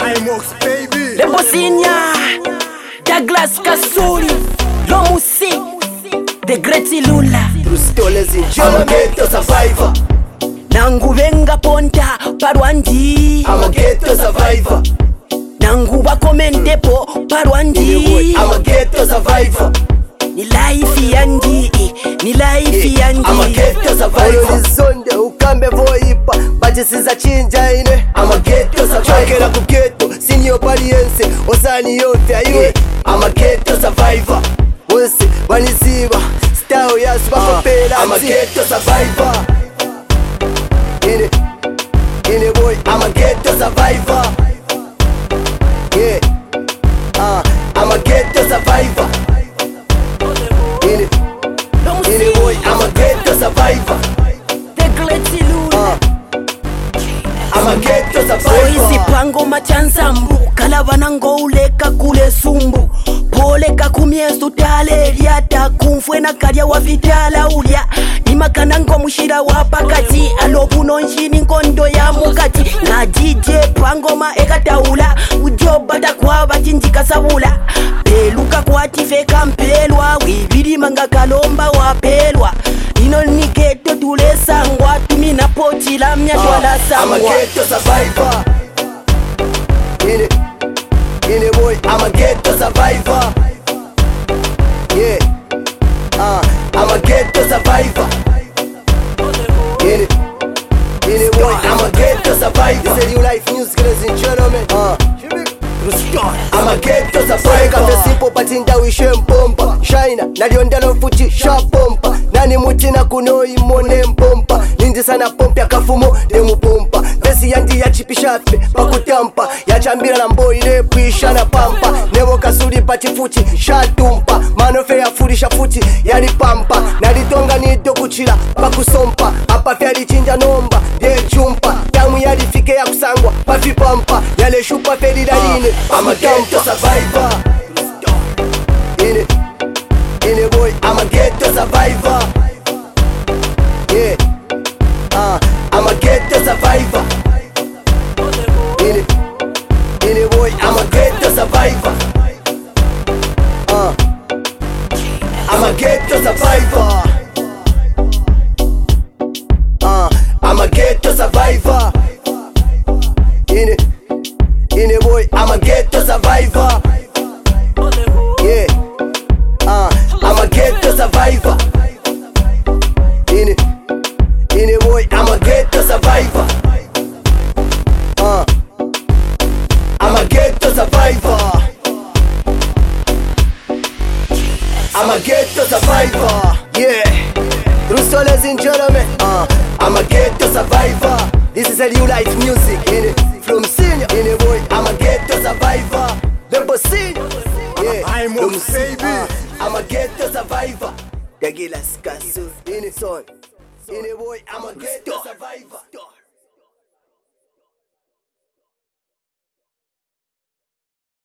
IMOX baby. Lembo Senior, Douglas Kasuri, Lomusi, The Great Lula. True stories in I'm a ghetto survivor. Nangu venga ponta parwandi. I'm a ghetto survivor. Nangu wakomendepo parwandi. I'm a ghetto survivor. Ni life yandi, ni life yandi. I'm a ghetto survivor. Horizonte ukambe voipa, baje siza chinja ine. I'm a ghetto survivor. Chokera ku ghetto, senior paliense, osani yote aiwe. I'm a ghetto survivor. Wose waniziba, style ya subakopela. I'm a ghetto survivor. In it boy, I'm a ghetto survivor. Yeah, I'm a ghetto survivor. In it boy, I'm a ghetto survivor. The Great Lula. I'm a ghetto Oisi survivor. pango machanza mbu kalabana uleka kule sumbu poleka kumyesu tale lyata kumfwe na kalya wa vitala ulya imakana ngo mushira wa pakati alobuno nshini nkondo ya mukati na DJ pangoma ekataula ujobata kwa batinjika sabula peluka kwa tifeka mpelwa wibiri manga kalomba wapelwa ino ni ghetto tulesangwa tumina poti la mnyatwala I'm a sangwa. ghetto survivor. In it boy, I'm a ghetto survivor. Yeah, I'm a ghetto survivor. In it boy, I'm a ghetto survivor. This is New Life Music, ladies and gentlemen. I'm a ghetto survivor. Kafe simple patinda wishe mpompa Shaina, naliondalo fuchi shapompa Nani mutina kuno imone mpompa Nindi sana pompa kafumo demu pompa Vesi yandi ya chipishafe pakutampa Ya chambira na mbo ile puisha na pampa Nevo kasuri pati fuchi shatumpa Manofe ya furisha fuchi yali pampa Nalitonga nido kuchila pakusompa Hapa fyali chinja nomba ye chumpa Tamu yali fike ya kusangwa pafi pampa Yale shupa feli daline I'm a ghetto survivor. In it boy, I'm a ghetto survivor. Yeah, I'm a ghetto survivor. In it boy, I'm a ghetto survivor. I'm a ghetto survivor. I'm a ghetto survivor. In it boy, I'm a ghetto survivor. Yeah, I'm a ghetto survivor. In it boy, I'm a ghetto survivor. I'm a ghetto survivor. I'm a ghetto survivor. Yeah, true story, ladies and gentlemen. I'm a ghetto survivor. This is a New Life Music. In it. From Senior, in a boy, I'm a ghetto survivor. Lembo Senior, yeah, IMOX baby. I'm a ghetto survivor. Douglas Kasuri, in it son. In a boy, I'm a ghetto survivor.